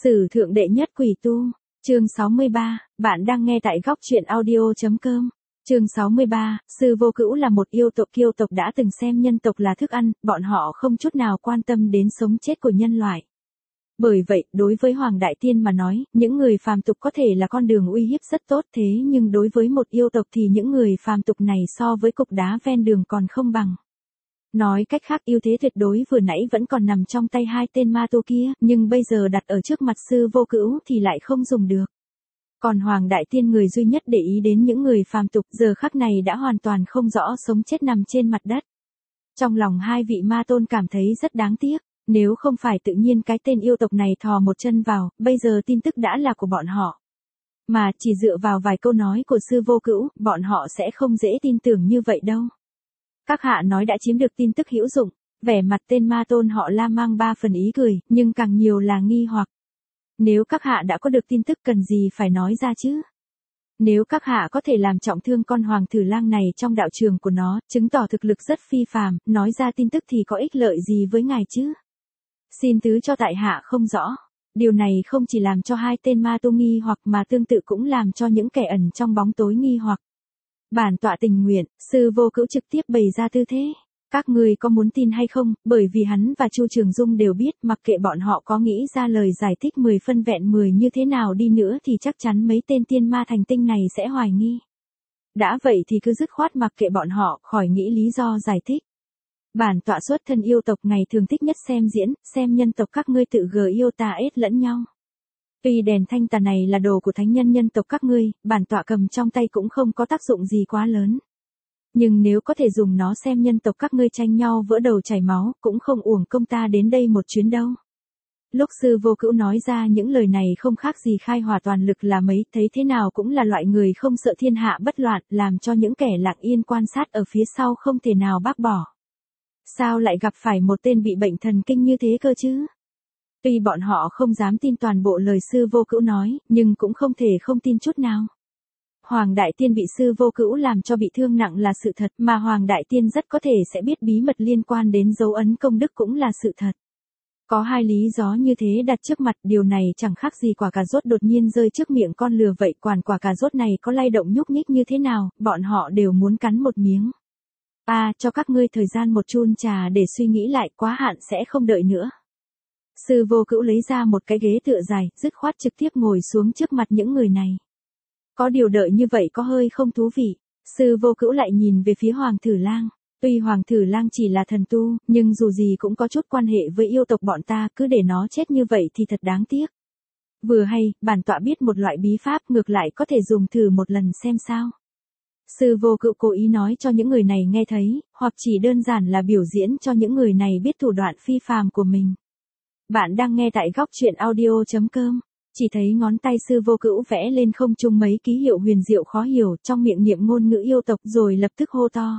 Sử thượng đệ nhất quỷ tu, chương 63, bạn đang nghe tại góc truyện audio.com. Chương 63, Sư Vô Cữu là một yêu tộc kiêu tộc đã từng xem nhân tộc là thức ăn, bọn họ không chút nào quan tâm đến sống chết của nhân loại. Bởi vậy, đối với Hoàng Đại Tiên mà nói, những người phàm tục có thể là con đường uy hiếp rất tốt thế nhưng đối với một yêu tộc thì những người phàm tục này so với cục đá ven đường còn không bằng. Nói cách khác ưu thế tuyệt đối vừa nãy vẫn còn nằm trong tay hai tên ma tu kia, nhưng bây giờ đặt ở trước mặt Sư Vô Cữu thì lại không dùng được. Còn Hoàng Đại Tiên người duy nhất để ý đến những người phàm tục giờ khắc này đã hoàn toàn không rõ sống chết nằm trên mặt đất. Trong lòng hai vị ma tôn cảm thấy rất đáng tiếc, nếu không phải tự nhiên cái tên yêu tộc này thò một chân vào, bây giờ tin tức đã là của bọn họ. Mà chỉ dựa vào vài câu nói của Sư Vô Cữu, bọn họ sẽ không dễ tin tưởng như vậy đâu. Các hạ nói đã chiếm được tin tức hữu dụng, vẻ mặt tên ma tôn họ La mang ba phần ý cười, nhưng càng nhiều là nghi hoặc. Nếu các hạ đã có được tin tức cần gì phải nói ra chứ? Nếu các hạ có thể làm trọng thương con hoàng thử lang này trong đạo trường của nó, chứng tỏ thực lực rất phi phàm, nói ra tin tức thì có ích lợi gì với ngài chứ? Xin thứ cho tại hạ không rõ. Điều này không chỉ làm cho hai tên ma tu nghi hoặc mà tương tự cũng làm cho những kẻ ẩn trong bóng tối nghi hoặc. Bản tọa tình nguyện, Sư Vô Cữu trực tiếp bày ra tư thế. Các người có muốn tin hay không, bởi vì hắn và Chu Trường Dung đều biết mặc kệ bọn họ có nghĩ ra lời giải thích 10 phân vẹn 10 như thế nào đi nữa thì chắc chắn mấy tên tiên ma thành tinh này sẽ hoài nghi. Đã vậy thì cứ dứt khoát mặc kệ bọn họ, khỏi nghĩ lý do giải thích. Bản tọa xuất thân yêu tộc ngày thường thích nhất xem diễn, xem nhân tộc các ngươi tự gờ yêu tà ết lẫn nhau. Tuy đèn thanh tà này là đồ của thánh nhân nhân tộc các ngươi, bản tọa cầm trong tay cũng không có tác dụng gì quá lớn. Nhưng nếu có thể dùng nó xem nhân tộc các ngươi tranh nhau vỡ đầu chảy máu, cũng không uổng công ta đến đây một chuyến đâu. Lúc Sư Vô Cữu nói ra những lời này không khác gì khai hỏa toàn lực là mấy, thấy thế nào cũng là loại người không sợ thiên hạ bất loạn, làm cho những kẻ lặng yên quan sát ở phía sau không thể nào bác bỏ. Sao lại gặp phải một tên bị bệnh thần kinh như thế cơ chứ? Tuy bọn họ không dám tin toàn bộ lời Sư Vô Cữu nói, nhưng cũng không thể không tin chút nào. Hoàng Đại Tiên bị Sư Vô Cữu làm cho bị thương nặng là sự thật, mà Hoàng Đại Tiên rất có thể sẽ biết bí mật liên quan đến dấu ấn công đức cũng là sự thật. Có hai lý do như thế đặt trước mặt, điều này chẳng khác gì quả cà rốt đột nhiên rơi trước miệng con lừa vậy, quả cà rốt này có lay động nhúc nhích như thế nào, bọn họ đều muốn cắn một miếng. Cho các ngươi thời gian một chun trà để suy nghĩ lại, quá hạn sẽ không đợi nữa. Sư Vô Cữu lấy ra một cái ghế tựa dài, dứt khoát trực tiếp ngồi xuống trước mặt những người này. Có điều đợi như vậy có hơi không thú vị. Sư Vô Cữu lại nhìn về phía Hoàng Thử Lang. Tuy Hoàng Thử Lang chỉ là thần tu, nhưng dù gì cũng có chút quan hệ với yêu tộc bọn ta, cứ để nó chết như vậy thì thật đáng tiếc. Vừa hay, bản tọa biết một loại bí pháp ngược lại có thể dùng thử một lần xem sao. Sư Vô Cữu cố ý nói cho những người này nghe thấy, hoặc chỉ đơn giản là biểu diễn cho những người này biết thủ đoạn phi phàm của mình. Bạn đang nghe tại góc truyện audio.com. Chỉ thấy ngón tay Sư Vô Cữu vẽ lên không trung mấy ký hiệu huyền diệu khó hiểu, trong miệng niệm ngôn ngữ yêu tộc rồi lập tức hô to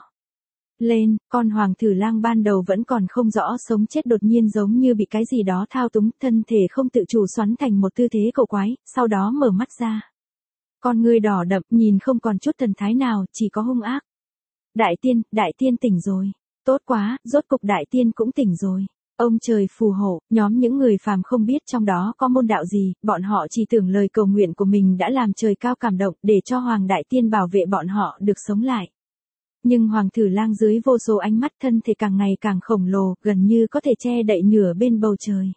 lên. Con Hoàng Thử Lang ban đầu vẫn còn không rõ sống chết, đột nhiên giống như bị cái gì đó thao túng, thân thể không tự chủ xoắn thành một tư thế cổ quái, sau đó mở mắt ra. Con ngươi đỏ đậm, nhìn không còn chút thần thái nào, chỉ có hung ác. Đại tiên tỉnh rồi. Tốt quá, rốt cục Đại Tiên cũng tỉnh rồi. Ông trời phù hộ, nhóm những người phàm không biết trong đó có môn đạo gì, bọn họ chỉ tưởng lời cầu nguyện của mình đã làm trời cao cảm động để cho Hoàng Đại Tiên bảo vệ bọn họ được sống lại. Nhưng Hoàng Thử Lang dưới vô số ánh mắt, thân thể càng ngày càng khổng lồ, gần như có thể che đậy nửa bên bầu trời.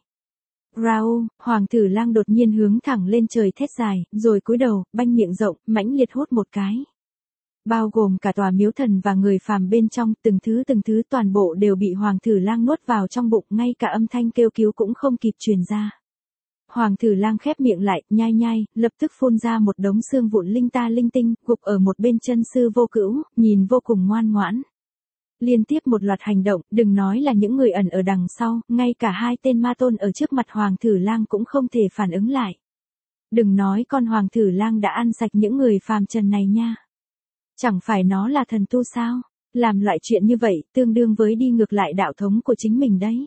Rao, Hoàng Thử Lang đột nhiên hướng thẳng lên trời thét dài, rồi cúi đầu, banh miệng rộng, mãnh liệt hút một cái. Bao gồm cả tòa miếu thần và người phàm bên trong, từng thứ toàn bộ đều bị Hoàng Thử Lang nuốt vào trong bụng, ngay cả âm thanh kêu cứu cũng không kịp truyền ra. Hoàng Thử Lang khép miệng lại, nhai, lập tức phun ra một đống xương vụn linh ta linh tinh, gục ở một bên chân Sư Vô Cữu, nhìn vô cùng ngoan ngoãn. Liên tiếp một loạt hành động, đừng nói là những người ẩn ở đằng sau, ngay cả hai tên ma tôn ở trước mặt Hoàng Thử Lang cũng không thể phản ứng lại. Đừng nói con Hoàng Thử Lang đã ăn sạch những người phàm trần này nha. Chẳng phải nó là thần tu sao? Làm loại chuyện như vậy, tương đương với đi ngược lại đạo thống của chính mình đấy.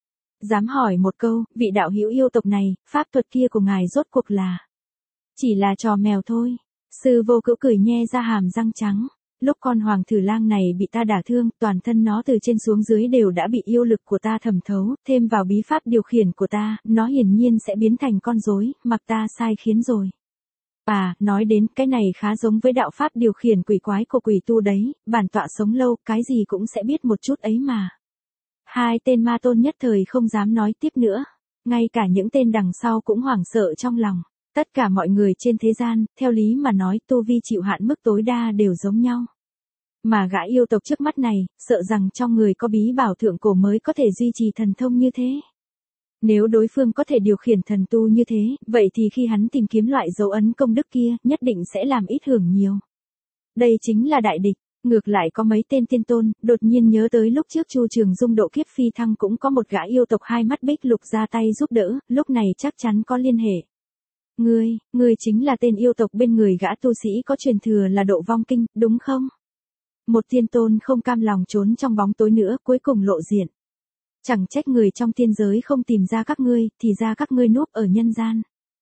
Dám hỏi một câu, vị đạo hữu yêu tộc này, pháp thuật kia của ngài rốt cuộc là? Chỉ là trò mèo thôi. Sư Vô Cữu cười nhe ra hàm răng trắng. Lúc con hoàng thử lang này bị ta đả thương, toàn thân nó từ trên xuống dưới đều đã bị yêu lực của ta thẩm thấu, thêm vào bí pháp điều khiển của ta, nó hiển nhiên sẽ biến thành con rối, mặc ta sai khiến rồi. À, nói đến cái này khá giống với đạo pháp điều khiển quỷ quái của quỷ tu đấy, bản tọa sống lâu, cái gì cũng sẽ biết một chút ấy mà. Hai tên ma tôn nhất thời không dám nói tiếp nữa, ngay cả những tên đằng sau cũng hoảng sợ trong lòng. Tất cả mọi người trên thế gian, theo lý mà nói tu vi chịu hạn mức tối đa đều giống nhau. Mà gã yêu tộc trước mắt này, sợ rằng trong người có bí bảo thượng cổ mới có thể duy trì thần thông như thế. Nếu đối phương có thể điều khiển thần tu như thế, vậy thì khi hắn tìm kiếm loại dấu ấn công đức kia, nhất định sẽ làm ít hưởng nhiều. Đây chính là đại địch. Ngược lại có mấy tên tiên tôn, đột nhiên nhớ tới lúc trước Chu Trường Dung độ kiếp phi thăng cũng có một gã yêu tộc hai mắt bích lục ra tay giúp đỡ, lúc này chắc chắn có liên hệ. Ngươi chính là tên yêu tộc bên người gã tu sĩ có truyền thừa là Độ Vong Kinh, đúng không? Một tiên tôn không cam lòng trốn trong bóng tối nữa, cuối cùng lộ diện. Chẳng trách người trong tiên giới không tìm ra các ngươi, thì ra các ngươi núp ở nhân gian.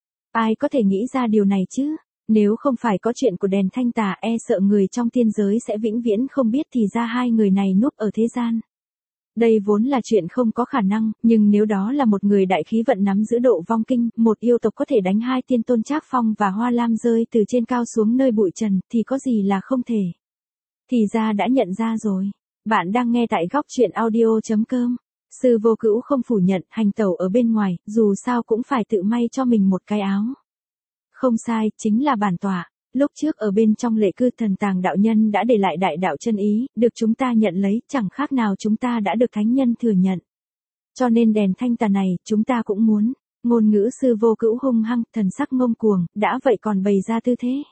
Ai có thể nghĩ ra điều này chứ? Nếu không phải có chuyện của đèn thanh tà e sợ người trong tiên giới sẽ vĩnh viễn không biết thì ra hai người này núp ở thế gian. Đây vốn là chuyện không có khả năng, nhưng nếu đó là một người đại khí vận nắm giữ Độ Vong Kinh, một yêu tộc có thể đánh hai tiên tôn Trác Phong và Hoa Lam rơi từ trên cao xuống nơi bụi trần, thì có gì là không thể. Thì ra đã nhận ra rồi. Bạn đang nghe tại góc truyện audio.com. Sư Vô Cữu không phủ nhận, hành tẩu ở bên ngoài, dù sao cũng phải tự may cho mình một cái áo. Không sai, chính là bản tọa. Lúc trước ở bên trong lệ cư Thần Tàng đạo nhân đã để lại đại đạo chân ý, được chúng ta nhận lấy, chẳng khác nào chúng ta đã được thánh nhân thừa nhận. Cho nên đèn thanh tà này, chúng ta cũng muốn. Ngôn ngữ Sư Vô Cữu hung hăng, thần sắc ngông cuồng, đã vậy còn bày ra tư thế.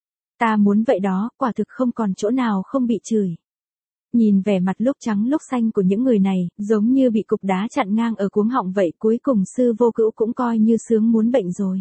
Ta muốn vậy đó, quả thực không còn chỗ nào không bị chửi. Nhìn vẻ mặt lúc trắng lúc xanh của những người này, giống như bị cục đá chặn ngang ở cuống họng vậy, cuối cùng Sư Vô Cữu cũng coi như sướng muốn bệnh rồi.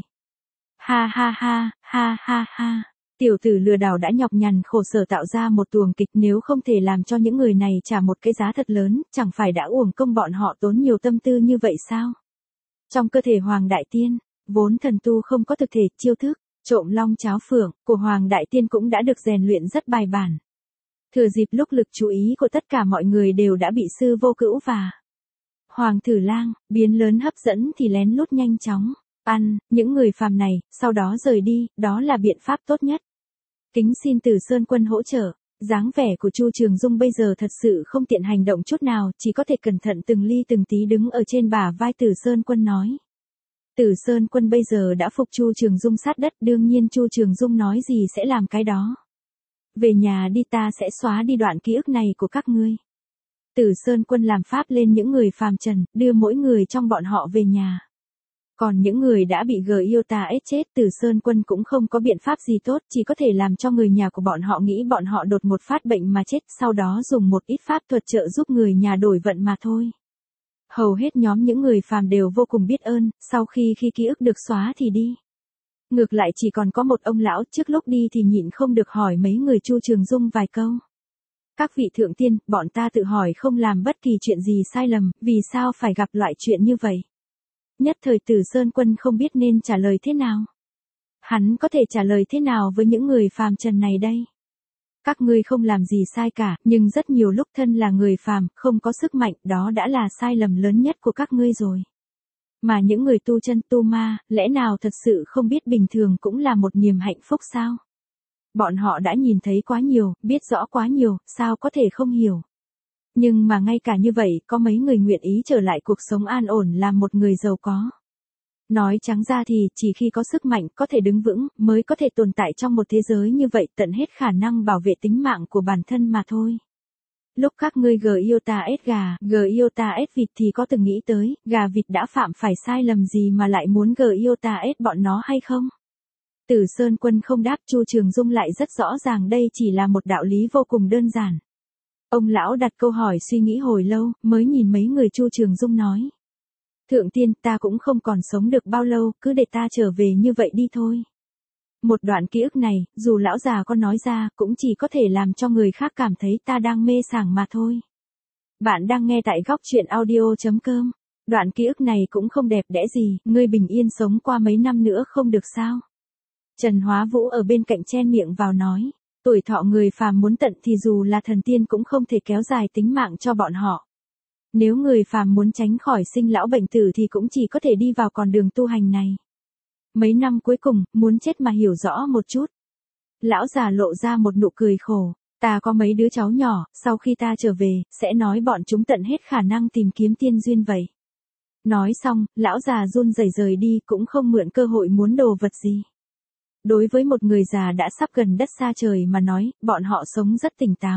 Ha ha ha, ha ha ha. Tiểu tử lừa đảo đã nhọc nhằn khổ sở tạo ra một tuồng kịch, nếu không thể làm cho những người này trả một cái giá thật lớn, chẳng phải đã uổng công bọn họ tốn nhiều tâm tư như vậy sao? Trong cơ thể Hoàng Đại Tiên, vốn thần tu không có thực thể, chiêu thức, trộm long cháo phượng, của Hoàng Đại Tiên cũng đã được rèn luyện rất bài bản. Thừa dịp lúc lực chú ý của tất cả mọi người đều đã bị Sư Vô Cữu và Hoàng Thử Lang biến lớn hấp dẫn thì lén lút nhanh chóng ăn những người phàm này, sau đó rời đi, đó là biện pháp tốt nhất. Kính xin Tử Sơn Quân hỗ trợ. Dáng vẻ của Chu Trường Dung bây giờ thật sự không tiện hành động chút nào, chỉ có thể cẩn thận từng ly từng tí đứng ở trên bả vai Tử Sơn Quân nói. Tử Sơn Quân bây giờ đã phục Chu Trường Dung sát đất, đương nhiên Chu Trường Dung nói gì sẽ làm cái đó. Về nhà đi, ta sẽ xóa đi đoạn ký ức này của các ngươi. Tử Sơn Quân làm pháp lên những người phàm trần, đưa mỗi người trong bọn họ về nhà. Còn những người đã bị yêu tà ết chết, Tử Sơn Quân cũng không có biện pháp gì tốt, chỉ có thể làm cho người nhà của bọn họ nghĩ bọn họ đột một phát bệnh mà chết, sau đó dùng một ít pháp thuật trợ giúp người nhà đổi vận mà thôi. Hầu hết nhóm những người phàm đều vô cùng biết ơn, sau khi ký ức được xóa thì đi. Ngược lại chỉ còn có một ông lão, trước lúc đi thì nhịn không được hỏi mấy người Chu Trường Dung vài câu. Các vị thượng tiên, bọn ta tự hỏi không làm bất kỳ chuyện gì sai lầm, vì sao phải gặp loại chuyện như vậy? Nhất thời Tử Sơn Quân không biết nên trả lời thế nào. Hắn có thể trả lời thế nào với những người phàm trần này đây? Các ngươi không làm gì sai cả, nhưng rất nhiều lúc thân là người phàm, không có sức mạnh, đó đã là sai lầm lớn nhất của các ngươi rồi. Mà những người tu chân tu ma, lẽ nào thật sự không biết bình thường cũng là một niềm hạnh phúc sao? Bọn họ đã nhìn thấy quá nhiều, biết rõ quá nhiều, sao có thể không hiểu? Nhưng mà ngay cả như vậy, có mấy người nguyện ý trở lại cuộc sống an ổn làm một người giàu có. Nói trắng ra thì, chỉ khi có sức mạnh, có thể đứng vững, mới có thể tồn tại trong một thế giới như vậy, tận hết khả năng bảo vệ tính mạng của bản thân mà thôi. Lúc các ngươi yêu ta ết gà, yêu ta ết vịt thì có từng nghĩ tới, gà vịt đã phạm phải sai lầm gì mà lại muốn yêu ta ết bọn nó hay không? Tử Sơn Quân không đáp, Chu Trường Dung lại rất rõ ràng đây chỉ là một đạo lý vô cùng đơn giản. Ông lão đặt câu hỏi suy nghĩ hồi lâu, mới nhìn mấy người Chu Trường Dung nói. Thượng tiên, ta cũng không còn sống được bao lâu, cứ để ta trở về như vậy đi thôi. Một đoạn ký ức này, dù lão già có nói ra, cũng chỉ có thể làm cho người khác cảm thấy ta đang mê sảng mà thôi. Bạn đang nghe tại góc truyện audio.com. Đoạn ký ức này cũng không đẹp đẽ gì, ngươi bình yên sống qua mấy năm nữa không được sao? Trần Hóa Vũ ở bên cạnh chen miệng vào nói. Tuổi thọ người phàm muốn tận thì dù là thần tiên cũng không thể kéo dài tính mạng cho bọn họ. Nếu người phàm muốn tránh khỏi sinh lão bệnh tử thì cũng chỉ có thể đi vào con đường tu hành này. Mấy năm cuối cùng, muốn chết mà hiểu rõ một chút. Lão già lộ ra một nụ cười khổ. Ta có mấy đứa cháu nhỏ, sau khi ta trở về, sẽ nói bọn chúng tận hết khả năng tìm kiếm tiên duyên vậy. Nói xong, lão già run rẩy rời đi cũng không mượn cơ hội muốn đồ vật gì. Đối với một người già đã sắp gần đất xa trời mà nói, bọn họ sống rất tỉnh táo.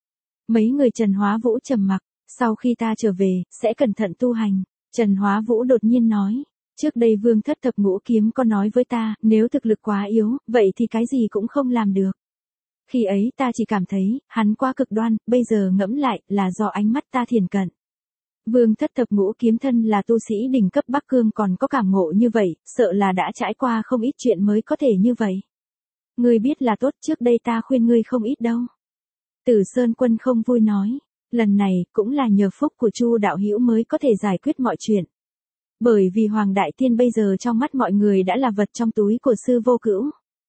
Mấy người Trần Hóa Vũ trầm mặc, sau khi ta trở về, sẽ cẩn thận tu hành. Trần Hóa Vũ đột nhiên nói, trước đây Vương Thất Thập Ngũ Kiếm có nói với ta, nếu thực lực quá yếu, vậy thì cái gì cũng không làm được. Khi ấy ta chỉ cảm thấy, hắn quá cực đoan, bây giờ ngẫm lại, là do ánh mắt ta thiền cận. Vương Thất Thập Ngũ Kiếm thân là tu sĩ đỉnh cấp Bắc Cương còn có cảm ngộ như vậy, sợ là đã trải qua không ít chuyện mới có thể như vậy. Ngươi biết là tốt, trước đây ta khuyên ngươi không ít đâu. Tử Sơn Quân không vui nói, lần này cũng là nhờ phúc của Chu đạo hữu mới có thể giải quyết mọi chuyện. Bởi vì Hoàng Đại Tiên bây giờ trong mắt mọi người đã là vật trong túi của Sư Vô Cữu.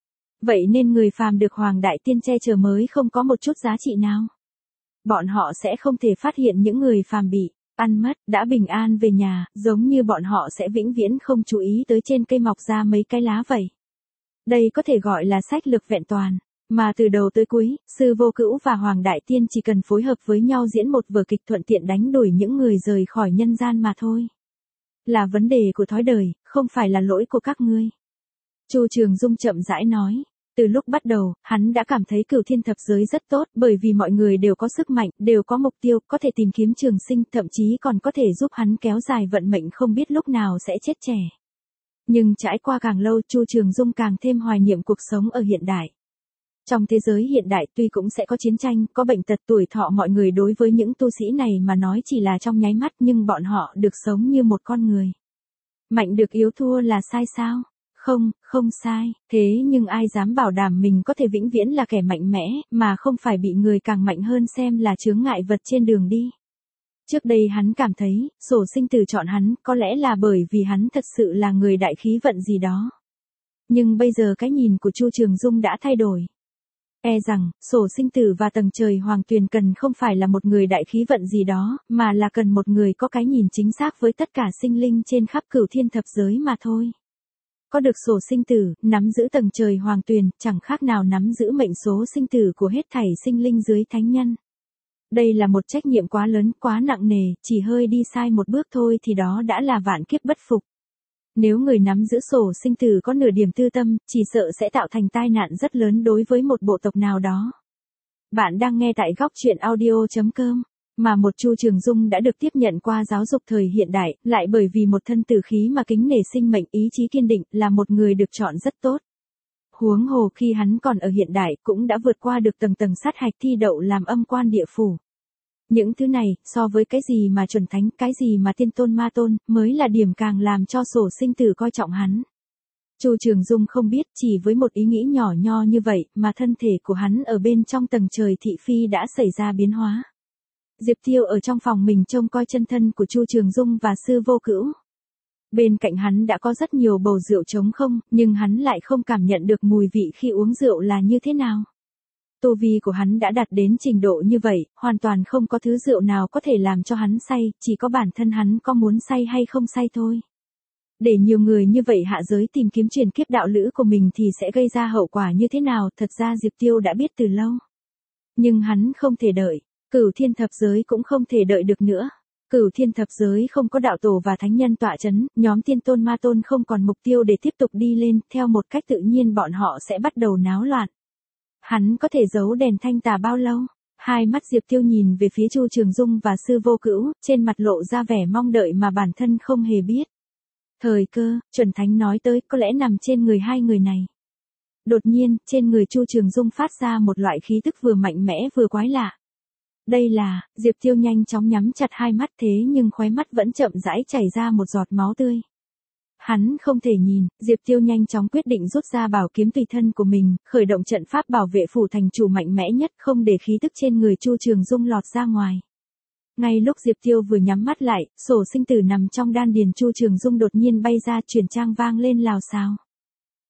Vậy nên người phàm được Hoàng Đại Tiên che chở mới không có một chút giá trị nào. Bọn họ sẽ không thể phát hiện những người phàm bị ăn mất, đã bình an về nhà, giống như bọn họ sẽ vĩnh viễn không chú ý tới trên cây mọc ra mấy cái lá vậy. Đây có thể gọi là sách lược vẹn toàn, mà từ đầu tới cuối, Sư Vô Cữu và Hoàng Đại Tiên chỉ cần phối hợp với nhau diễn một vở kịch thuận tiện đánh đuổi những người rời khỏi nhân gian mà thôi. Là vấn đề của thói đời, không phải là lỗi của các ngươi. Chu Trường Dung chậm rãi nói. Từ lúc bắt đầu, hắn đã cảm thấy Cửu Thiên Thập Giới rất tốt, bởi vì mọi người đều có sức mạnh, đều có mục tiêu, có thể tìm kiếm trường sinh, thậm chí còn có thể giúp hắn kéo dài vận mệnh không biết lúc nào sẽ chết trẻ. Nhưng trải qua càng lâu, Chu Trường Dung càng thêm hoài niệm cuộc sống ở hiện đại. Trong thế giới hiện đại tuy cũng sẽ có chiến tranh, có bệnh tật, tuổi thọ mọi người đối với những tu sĩ này mà nói chỉ là trong nháy mắt, nhưng bọn họ được sống như một con người. Mạnh được yếu thua là sai sao? Không, không sai, thế nhưng ai dám bảo đảm mình có thể vĩnh viễn là kẻ mạnh mẽ, mà không phải bị người càng mạnh hơn xem là chướng ngại vật trên đường đi. Trước đây hắn cảm thấy, sổ sinh tử chọn hắn, có lẽ là bởi vì hắn thật sự là người đại khí vận gì đó. Nhưng bây giờ cái nhìn của Chu Trường Dung đã thay đổi. E rằng, sổ sinh tử và tầng trời hoàng tuyền cần không phải là một người đại khí vận gì đó, mà là cần một người có cái nhìn chính xác với tất cả sinh linh trên khắp Cửu Thiên Thập Giới mà thôi. Có được sổ sinh tử, nắm giữ tầng trời hoàng tuyền, chẳng khác nào nắm giữ mệnh số sinh tử của hết thảy sinh linh dưới thánh nhân. Đây là một trách nhiệm quá lớn, quá nặng nề, chỉ hơi đi sai một bước thôi thì đó đã là vạn kiếp bất phục. Nếu người nắm giữ sổ sinh tử có nửa điểm tư tâm, chỉ sợ sẽ tạo thành tai nạn rất lớn đối với một bộ tộc nào đó. Bạn đang nghe tại góc truyện audio.com. Mà một Chu Trường Dung đã được tiếp nhận qua giáo dục thời hiện đại, lại bởi vì một thân tử khí mà kính nể sinh mệnh, ý chí kiên định, là một người được chọn rất tốt. Huống hồ khi hắn còn ở hiện đại cũng đã vượt qua được tầng tầng sát hạch thi đậu làm âm quan địa phủ. Những thứ này, so với cái gì mà chuẩn thánh, cái gì mà tiên tôn ma tôn, mới là điểm càng làm cho sổ sinh tử coi trọng hắn. Chu Trường Dung không biết, chỉ với một ý nghĩ nhỏ nho như vậy, mà thân thể của hắn ở bên trong tầng trời thị phi đã xảy ra biến hóa. Diệp Tiêu ở trong phòng mình trông coi chân thân của Chu Trường Dung và Sư Vô Cữu. Bên cạnh hắn đã có rất nhiều bầu rượu trống không, nhưng hắn lại không cảm nhận được mùi vị khi uống rượu là như thế nào. Tu vi của hắn đã đạt đến trình độ như vậy, hoàn toàn không có thứ rượu nào có thể làm cho hắn say, chỉ có bản thân hắn có muốn say hay không say thôi. Để nhiều người như vậy hạ giới tìm kiếm truyền kiếp đạo lữ của mình thì sẽ gây ra hậu quả như thế nào, thật ra Diệp Tiêu đã biết từ lâu. Nhưng hắn không thể đợi. Cửu Thiên Thập Giới cũng không thể đợi được nữa. Cửu Thiên Thập Giới không có đạo tổ và thánh nhân tọa chấn, nhóm tiên tôn ma tôn không còn mục tiêu để tiếp tục đi lên, theo một cách tự nhiên bọn họ sẽ bắt đầu náo loạn. Hắn có thể giấu đèn thanh tà bao lâu? Hai mắt Diệp Tiêu nhìn về phía Chu Trường Dung và Sư Vô Cữu, trên mặt lộ ra vẻ mong đợi mà bản thân không hề biết. Thời cơ, chuẩn thánh nói tới, có lẽ nằm trên người hai người này. Đột nhiên, trên người Chu Trường Dung phát ra một loại khí tức vừa mạnh mẽ vừa quái lạ. Đây là, Diệp Tiêu nhanh chóng nhắm chặt hai mắt thế nhưng khóe mắt vẫn chậm rãi chảy ra một giọt máu tươi. Hắn không thể nhìn, Diệp Tiêu nhanh chóng quyết định rút ra bảo kiếm tùy thân của mình, khởi động trận pháp bảo vệ phủ thành chủ mạnh mẽ nhất, không để khí tức trên người Chu Trường Dung lọt ra ngoài. Ngay lúc Diệp Tiêu vừa nhắm mắt lại, sổ sinh tử nằm trong đan điền Chu Trường Dung đột nhiên bay ra, truyền trang vang lên lào xào.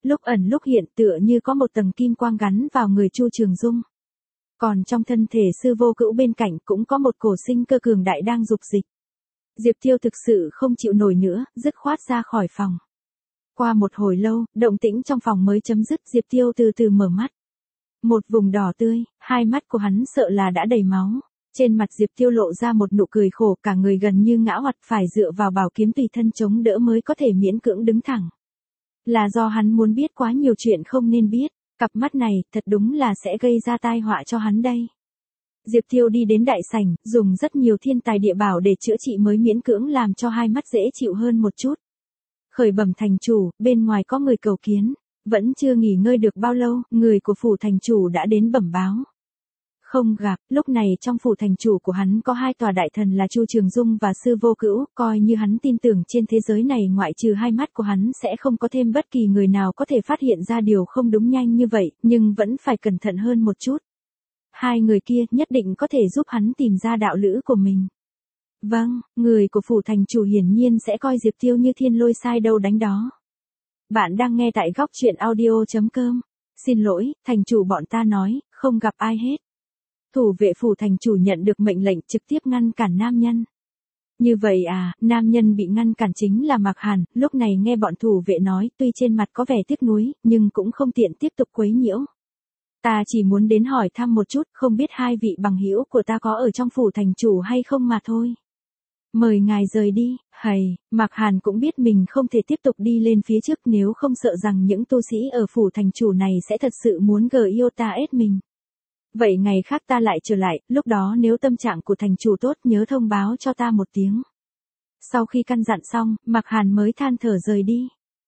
lúc ẩn lúc hiện tựa như có một tầng kim quang gắn vào người Chu Trường Dung. Còn trong thân thể Sư Vô Cữu bên cạnh cũng có một cổ sinh cơ cường đại đang dục dịch. Diệp Tiêu thực sự không chịu nổi nữa, dứt khoát ra khỏi phòng. Qua một hồi lâu, động tĩnh trong phòng mới chấm dứt, Diệp Tiêu từ từ mở mắt. Một vùng đỏ tươi, hai mắt của hắn sợ là đã đầy máu. Trên mặt Diệp Tiêu lộ ra một nụ cười khổ, cả người gần như ngã oặt, phải dựa vào bảo kiếm tùy thân chống đỡ mới có thể miễn cưỡng đứng thẳng. Là do hắn muốn biết quá nhiều chuyện không nên biết, cặp mắt này thật đúng là sẽ gây ra tai họa cho hắn đây. Diệp Tiêu đi đến đại sảnh, dùng rất nhiều thiên tài địa bảo để chữa trị mới miễn cưỡng làm cho hai mắt dễ chịu hơn một chút. Khởi bẩm thành chủ, bên ngoài có người cầu kiến. Vẫn chưa nghỉ ngơi được bao lâu, người của phủ thành chủ đã đến bẩm báo. Không gặp, lúc này trong phủ thành chủ của hắn có hai tòa đại thần là Chu Trường Dung và Sư Vô Cữu, coi như hắn tin tưởng trên thế giới này ngoại trừ hai mắt của hắn sẽ không có thêm bất kỳ người nào có thể phát hiện ra điều không đúng nhanh như vậy, nhưng vẫn phải cẩn thận hơn một chút. Hai người kia nhất định có thể giúp hắn tìm ra đạo lữ của mình. Vâng, người của phủ thành chủ hiển nhiên sẽ coi Diệp Tiêu như thiên lôi sai đâu đánh đó. Bạn đang nghe tại góc truyện audio.com. Xin lỗi, thành chủ bọn ta nói, không gặp ai hết. Thủ vệ phủ thành chủ nhận được mệnh lệnh trực tiếp ngăn cản nam nhân. Như vậy à, nam nhân bị ngăn cản chính là Mạc Hàn, lúc này nghe bọn thủ vệ nói, tuy trên mặt có vẻ tiếc nuối, nhưng cũng không tiện tiếp tục quấy nhiễu. Ta chỉ muốn đến hỏi thăm một chút, không biết hai vị bằng hữu của ta có ở trong phủ thành chủ hay không mà thôi. Mời ngài rời đi, Mạc Hàn cũng biết mình không thể tiếp tục đi lên phía trước nếu không sợ rằng những tu sĩ ở phủ thành chủ này sẽ thật sự muốn yêu ta ép mình. Vậy ngày khác ta lại trở lại, lúc đó nếu tâm trạng của thành chủ tốt nhớ thông báo cho ta một tiếng. Sau khi căn dặn xong, Mạc Hàn mới than thở rời đi.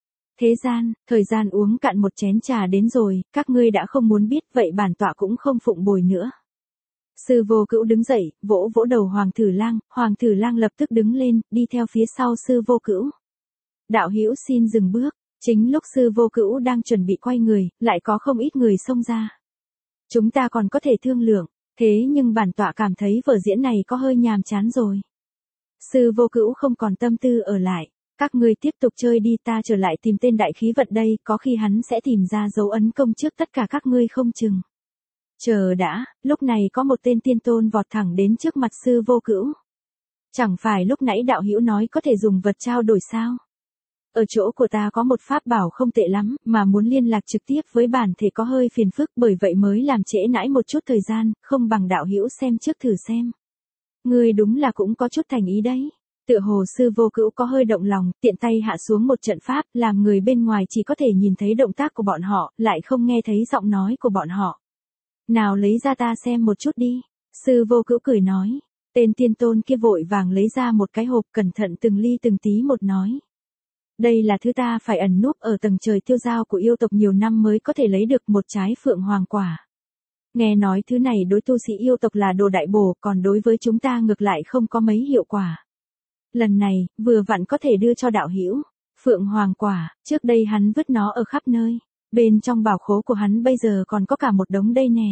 Thời gian uống cạn một chén trà đến rồi, các ngươi đã không muốn biết vậy bản tọa cũng không phụng bồi nữa. Sư Vô Cữu đứng dậy, vỗ vỗ đầu Hoàng Thử Lang lập tức đứng lên, đi theo phía sau Sư Vô Cữu. Đạo hữu xin dừng bước, chính lúc Sư Vô Cữu đang chuẩn bị quay người, lại có không ít người xông ra. Chúng ta còn có thể thương lượng, thế nhưng bản tọa cảm thấy vở diễn này có hơi nhàm chán rồi. Sư Vô Cữu không còn tâm tư ở lại, các ngươi tiếp tục chơi đi, ta trở lại tìm tên đại khí vận đây, có khi hắn sẽ tìm ra dấu ấn công trước tất cả các ngươi không chừng. Chờ đã, lúc này có một tên tiên tôn vọt thẳng đến trước mặt Sư Vô Cữu. Chẳng phải lúc nãy đạo hữu nói có thể dùng vật trao đổi sao? Ở chỗ của ta có một pháp bảo không tệ lắm, mà muốn liên lạc trực tiếp với bản thể có hơi phiền phức, bởi vậy mới làm trễ nãi một chút thời gian, không bằng đạo hữu xem trước thử xem. Ngươi đúng là cũng có chút thành ý đấy. Tựa hồ Sư Vô Cữu có hơi động lòng, tiện tay hạ xuống một trận pháp, làm người bên ngoài chỉ có thể nhìn thấy động tác của bọn họ, lại không nghe thấy giọng nói của bọn họ. Nào lấy ra ta xem một chút đi. Sư Vô Cữu cười nói. Tên tiên tôn kia vội vàng lấy ra một cái hộp, cẩn thận từng ly từng tí một nói. Đây là thứ ta phải ẩn núp ở tầng trời tiêu dao của yêu tộc nhiều năm mới có thể lấy được một trái phượng hoàng quả. Nghe nói thứ này đối tu sĩ yêu tộc là đồ đại bổ, còn đối với chúng ta ngược lại không có mấy hiệu quả. Lần này, vừa vặn có thể đưa cho đạo hữu. Phượng hoàng quả, trước đây hắn vứt nó ở khắp nơi. Bên trong bảo khố của hắn bây giờ còn có cả một đống đây nè.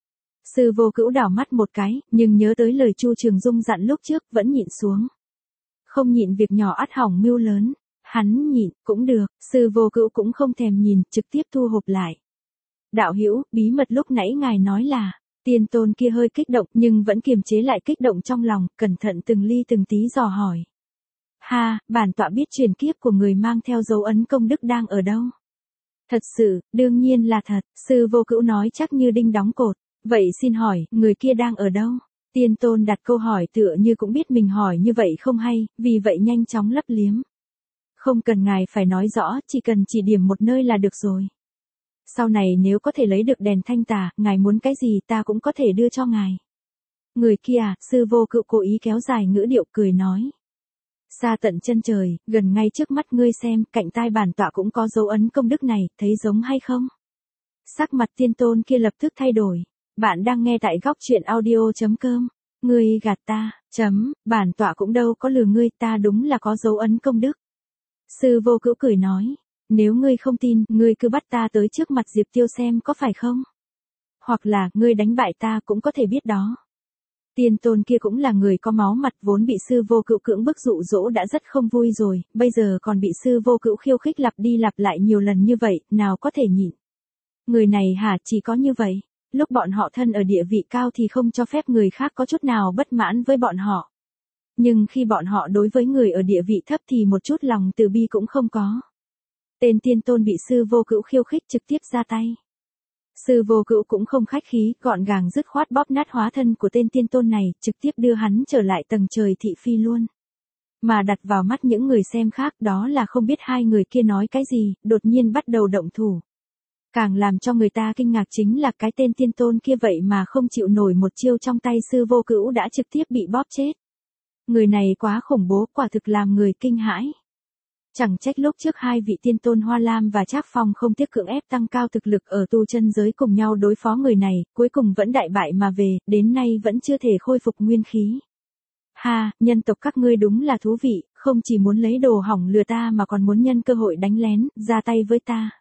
Sư Vô Cữu đảo mắt một cái, nhưng nhớ tới lời Chu Trường Dung dặn lúc trước, vẫn nhịn xuống. Không nhịn việc nhỏ ắt hỏng mưu lớn. Hắn nhịn, cũng được, Sư Vô Cữu cũng không thèm nhìn, trực tiếp thu hộp lại. Đạo hữu, bí mật lúc nãy ngài nói là, tiên tôn kia hơi kích động nhưng vẫn kiềm chế lại kích động trong lòng, cẩn thận từng ly từng tí dò hỏi. Bản tọa biết truyền kiếp của người mang theo dấu ấn công đức đang ở đâu. Thật sự, đương nhiên là thật, Sư Vô Cữu nói chắc như đinh đóng cột. Vậy xin hỏi, người kia đang ở đâu? Tiên tôn đặt câu hỏi tựa như cũng biết mình hỏi như vậy không hay, vì vậy nhanh chóng lấp liếm. Không cần ngài phải nói rõ, chỉ cần chỉ điểm một nơi là được rồi. Sau này nếu có thể lấy được đèn thanh tà, ngài muốn cái gì ta cũng có thể đưa cho ngài. Người kia, Sư Vô Cữu cố ý kéo dài ngữ điệu cười nói. Xa tận chân trời, gần ngay trước mắt ngươi xem, cạnh tai bản tọa cũng có dấu ấn công đức này, thấy giống hay không? Sắc mặt tiên tôn kia lập tức thay đổi. Bạn đang nghe tại góc truyện audio.com. Ngươi gạt ta, bản tọa cũng đâu có lừa ngươi, ta đúng là có dấu ấn công đức. Sư Vô Cữu cười nói, nếu ngươi không tin, ngươi cứ bắt ta tới trước mặt Diệp Tiêu xem có phải không? Hoặc là, ngươi đánh bại ta cũng có thể biết đó. Tiên tôn kia cũng là người có máu mặt, vốn bị sư vô cữu cưỡng bức dụ dỗ đã rất không vui rồi, bây giờ còn bị sư vô cữu khiêu khích lặp đi lặp lại nhiều lần như vậy, nào có thể nhịn. Người này hả, chỉ có như vậy. Lúc bọn họ thân ở địa vị cao thì không cho phép người khác có chút nào bất mãn với bọn họ. Nhưng khi bọn họ đối với người ở địa vị thấp thì một chút lòng từ bi cũng không có. Tên tiên tôn bị sư vô cữu khiêu khích trực tiếp ra tay. Sư vô cữu cũng không khách khí, gọn gàng dứt khoát bóp nát hóa thân của tên tiên tôn này, trực tiếp đưa hắn trở lại tầng trời thị phi luôn. Mà đặt vào mắt những người xem khác đó là không biết hai người kia nói cái gì, đột nhiên bắt đầu động thủ. Càng làm cho người ta kinh ngạc chính là cái tên tiên tôn kia vậy mà không chịu nổi một chiêu trong tay sư vô cữu đã trực tiếp bị bóp chết. Người này quá khủng bố, quả thực làm người kinh hãi. Chẳng trách lúc trước hai vị tiên tôn Hoa Lam và Trác Phong không tiếc cưỡng ép tăng cao thực lực ở tu chân giới cùng nhau đối phó người này, cuối cùng vẫn đại bại mà về, đến nay vẫn chưa thể khôi phục nguyên khí. Ha, nhân tộc các ngươi đúng là thú vị, không chỉ muốn lấy đồ hỏng lừa ta mà còn muốn nhân cơ hội đánh lén, ra tay với ta.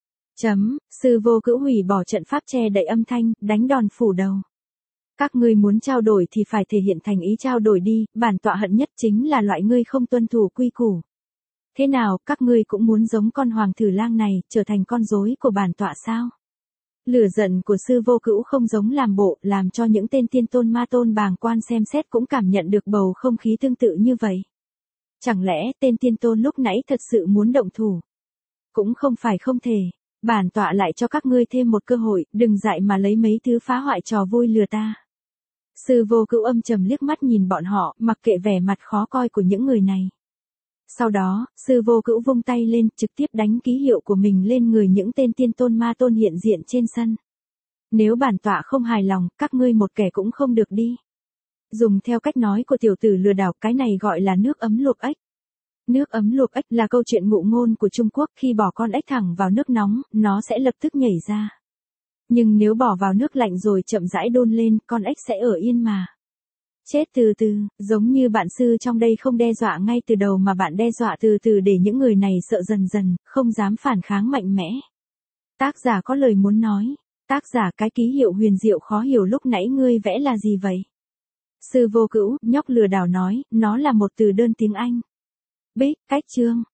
Sư vô cữu hủy bỏ trận pháp che đậy âm thanh, đánh đòn phủ đầu. Các ngươi muốn trao đổi thì phải thể hiện thành ý trao đổi đi, bản tọa hận nhất chính là loại ngươi không tuân thủ quy củ. Thế nào, các ngươi cũng muốn giống con hoàng thử lang này, trở thành con rối của bản tọa sao? Lửa giận của sư vô cữu không giống làm bộ, làm cho những tên tiên tôn ma tôn bàng quan xem xét cũng cảm nhận được bầu không khí tương tự như vậy. Chẳng lẽ tên tiên tôn lúc nãy thật sự muốn động thủ? Cũng không phải không thể. Bản tọa lại cho các ngươi thêm một cơ hội, đừng dại mà lấy mấy thứ phá hoại trò vui lừa ta. Sư vô cữu âm trầm liếc mắt nhìn bọn họ, mặc kệ vẻ mặt khó coi của những người này. Sau đó, sư vô cữu vung tay lên, trực tiếp đánh ký hiệu của mình lên người những tên tiên tôn ma tôn hiện diện trên sân. Nếu bản tọa không hài lòng, các ngươi một kẻ cũng không được đi. Dùng theo cách nói của tiểu tử lừa đảo, cái này gọi là nước ấm luộc ếch. Nước ấm luộc ếch là câu chuyện ngụ ngôn của Trung Quốc, khi bỏ con ếch thẳng vào nước nóng, nó sẽ lập tức nhảy ra. Nhưng nếu bỏ vào nước lạnh rồi chậm rãi đun lên, con ếch sẽ ở yên mà. Chết từ từ, giống như bạn sư trong đây không đe dọa ngay từ đầu mà bạn đe dọa từ từ để những người này sợ dần dần, không dám phản kháng mạnh mẽ. Tác giả có lời muốn nói. Tác giả, cái ký hiệu huyền diệu khó hiểu lúc nãy ngươi vẽ là gì vậy? Sư vô cữu, nhóc lừa đảo nói, nó là một từ đơn tiếng Anh. Big, cách chương.